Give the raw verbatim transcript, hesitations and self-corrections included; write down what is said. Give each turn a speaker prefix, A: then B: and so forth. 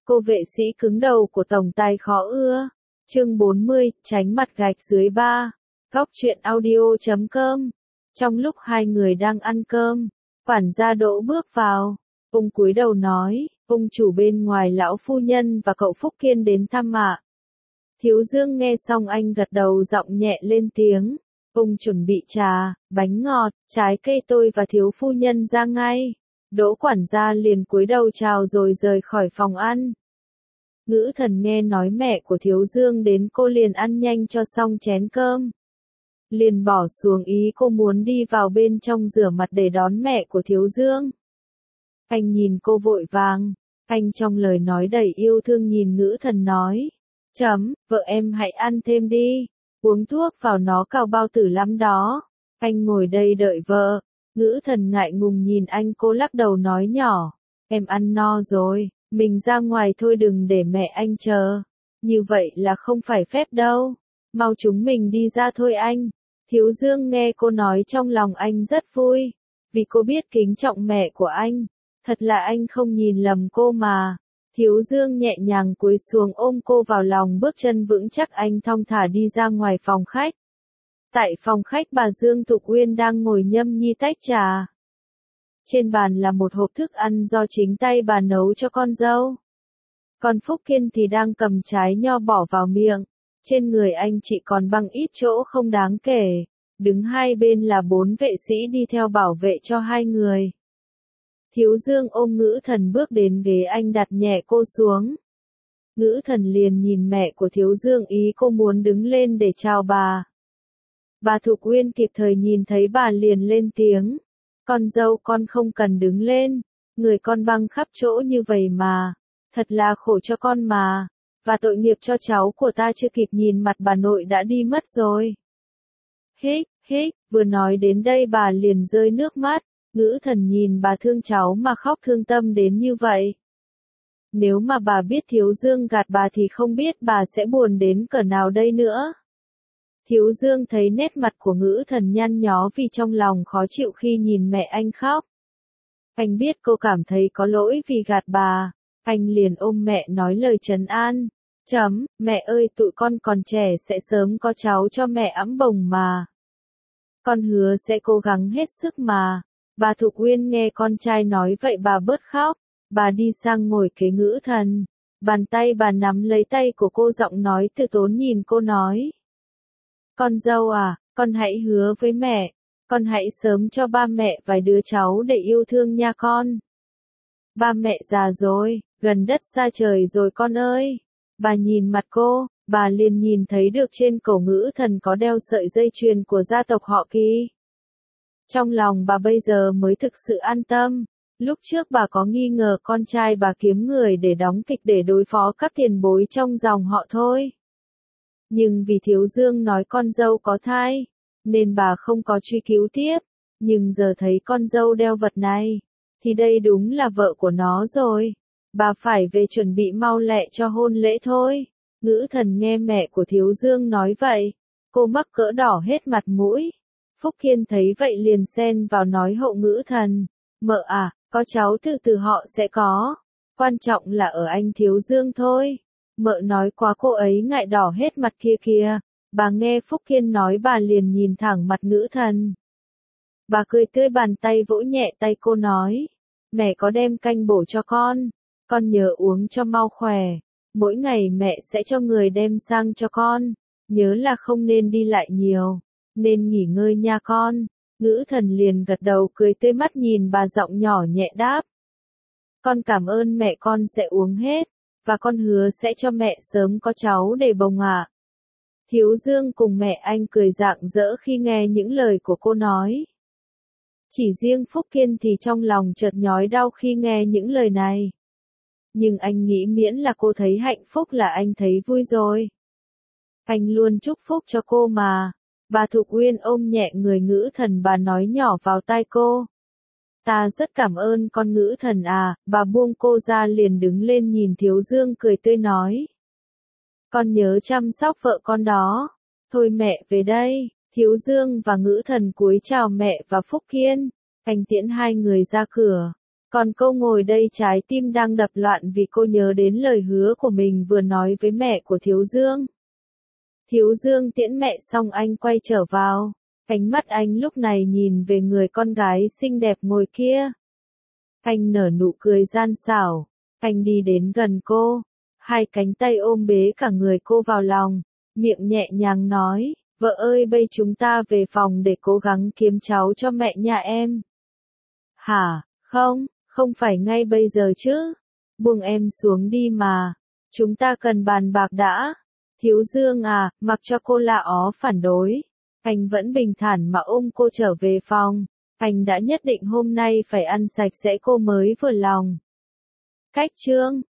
A: Cô vệ sĩ cứng đầu của tổng tài khó ưa. Chương bốn mươi, tránh mặt gạch dưới ba. Góc truyện audio chấm com. Trong lúc hai người đang ăn cơm, quản gia Đỗ bước vào. Ông cúi đầu nói, ông chủ bên ngoài lão phu nhân và cậu Phúc Kiên đến thăm ạ. Thiếu Dương nghe xong anh gật đầu giọng nhẹ lên tiếng. Ông chuẩn bị trà, bánh ngọt, trái cây tôi và thiếu phu nhân ra ngay. Đỗ quản gia liền cúi đầu chào rồi rời khỏi phòng ăn. Ngữ Thần nghe nói mẹ của Thiếu Dương đến cô liền ăn nhanh cho xong chén cơm. Liền bỏ xuống ý cô muốn đi vào bên trong rửa mặt để đón mẹ của Thiếu Dương. Anh nhìn cô vội vàng, anh trong lời nói đầy yêu thương nhìn Ngữ Thần nói. Chấm, vợ em hãy ăn thêm đi, uống thuốc vào nó cào bao tử lắm đó. Anh ngồi đây đợi vợ. Ngữ Thần ngại ngùng nhìn anh, cô lắc đầu nói nhỏ. Em ăn no rồi, mình ra ngoài thôi, đừng để mẹ anh chờ. Như vậy là không phải phép đâu. Mau chúng mình đi ra thôi anh. Thiếu Dương nghe cô nói trong lòng anh rất vui. Vì cô biết kính trọng mẹ của anh. Thật là anh không nhìn lầm cô mà. Thiếu Dương nhẹ nhàng cúi xuống ôm cô vào lòng, bước chân vững chắc anh thong thả đi ra ngoài phòng khách. Tại phòng khách, bà Dương Thục Uyên đang ngồi nhâm nhi tách trà. Trên bàn là một hộp thức ăn do chính tay bà nấu cho con dâu. Còn Phúc Kiên thì đang cầm trái nho bỏ vào miệng. Trên người anh chỉ còn băng ít chỗ không đáng kể. Đứng hai bên là bốn vệ sĩ đi theo bảo vệ cho hai người. Thiếu Dương ôm Ngữ Thần bước đến ghế, anh đặt nhẹ cô xuống. Ngữ Thần liền nhìn mẹ của Thiếu Dương, ý cô muốn đứng lên để chào bà. Bà Thục Uyên kịp thời nhìn thấy bà liền lên tiếng. Con dâu, con không cần đứng lên. Người con băng khắp chỗ như vậy mà. Thật là khổ cho con mà. Và tội nghiệp cho cháu của ta, chưa kịp nhìn mặt bà nội đã đi mất rồi. Hích, hích, vừa nói đến đây bà liền rơi nước mắt. Ngữ Thần nhìn bà thương cháu mà khóc thương tâm đến như vậy. Nếu mà bà biết Thiếu Dương gạt bà thì không biết bà sẽ buồn đến cỡ nào đây nữa. Thiếu Dương thấy nét mặt của Ngữ Thần nhăn nhó vì trong lòng khó chịu khi nhìn mẹ anh khóc. Anh biết cô cảm thấy có lỗi vì gạt bà. Anh liền ôm mẹ nói lời trấn an. Chấm, mẹ ơi, tụi con còn trẻ sẽ sớm có cháu cho mẹ ẵm bồng mà. Con hứa sẽ cố gắng hết sức mà. Bà Thục Uyên nghe con trai nói vậy bà bớt khóc. Bà đi sang ngồi kế Ngữ Thần. Bàn tay bà nắm lấy tay của cô, giọng nói từ tốn nhìn cô nói. Con dâu à, con hãy hứa với mẹ. Con hãy sớm cho ba mẹ vài đứa cháu để yêu thương nha con. Ba mẹ già rồi, gần đất xa trời rồi con ơi. Bà nhìn mặt cô, bà liền nhìn thấy được trên cổ Ngữ Thần có đeo sợi dây chuyền của gia tộc họ Kỳ. Trong lòng bà bây giờ mới thực sự an tâm. Lúc trước bà có nghi ngờ con trai bà kiếm người để đóng kịch để đối phó các tiền bối trong dòng họ thôi. Nhưng vì Thiếu Dương nói con dâu có thai, nên bà không có truy cứu tiếp. Nhưng giờ thấy con dâu đeo vật này, thì đây đúng là vợ của nó rồi. Bà phải về chuẩn bị mau lẹ cho hôn lễ thôi. Ngữ Thần nghe mẹ của Thiếu Dương nói vậy, cô mắc cỡ đỏ hết mặt mũi. Phúc Kiên thấy vậy liền xen vào nói hộ Ngữ Thần. Mợ à, có cháu từ từ họ sẽ có. Quan trọng là ở anh Thiếu Dương thôi. Mợ nói quá, cô ấy ngại đỏ hết mặt kia kìa. Bà nghe Phúc Kiên nói bà liền nhìn thẳng mặt Ngữ Thần. Bà cười tươi, bàn tay vỗ nhẹ tay cô nói. Mẹ có đem canh bổ cho con. Con nhớ uống cho mau khỏe. Mỗi ngày mẹ sẽ cho người đem sang cho con. Nhớ là không nên đi lại nhiều. Nên nghỉ ngơi nha con. Ngữ Thần liền gật đầu cười tươi, mắt nhìn bà, giọng nhỏ nhẹ đáp. Con cảm ơn mẹ, con sẽ uống hết. Và con hứa sẽ cho mẹ sớm có cháu để bồng ạ. Thiếu Dương cùng mẹ anh cười rạng rỡ khi nghe những lời của cô nói. Chỉ riêng Phúc Kiên thì trong lòng chợt nhói đau khi nghe những lời này. Nhưng anh nghĩ miễn là cô thấy hạnh phúc là anh thấy vui rồi. Anh luôn chúc phúc cho cô mà. Bà Thục Uyên ôm nhẹ người Ngữ Thần, bà nói nhỏ vào tai cô. Ta rất cảm ơn con Ngữ Thần à. Bà buông cô ra liền đứng lên nhìn Thiếu Dương cười tươi nói. Con nhớ chăm sóc vợ con đó. Thôi mẹ về đây. Thiếu Dương và Ngữ Thần cúi chào mẹ và Phúc Kiên. Anh tiễn hai người ra cửa. Còn cô ngồi đây trái tim đang đập loạn vì cô nhớ đến lời hứa của mình vừa nói với mẹ của Thiếu Dương. Thiếu Dương tiễn mẹ xong anh quay trở vào. Ánh mắt anh lúc này nhìn về người con gái xinh đẹp ngồi kia. Anh nở nụ cười gian xảo. Anh đi đến gần cô. Hai cánh tay ôm bế cả người cô vào lòng. Miệng nhẹ nhàng nói, vợ ơi bây chúng ta về phòng để cố gắng kiếm cháu cho mẹ nhà em. Hả, không, không phải ngay bây giờ chứ. Buông em xuống đi mà. Chúng ta cần bàn bạc đã. Thiếu Dương à, mặc cho cô la ó phản đối. Anh vẫn bình thản mà ôm cô trở về phòng. Anh đã nhất định hôm nay phải ăn sạch sẽ cô mới vừa lòng. Cách chương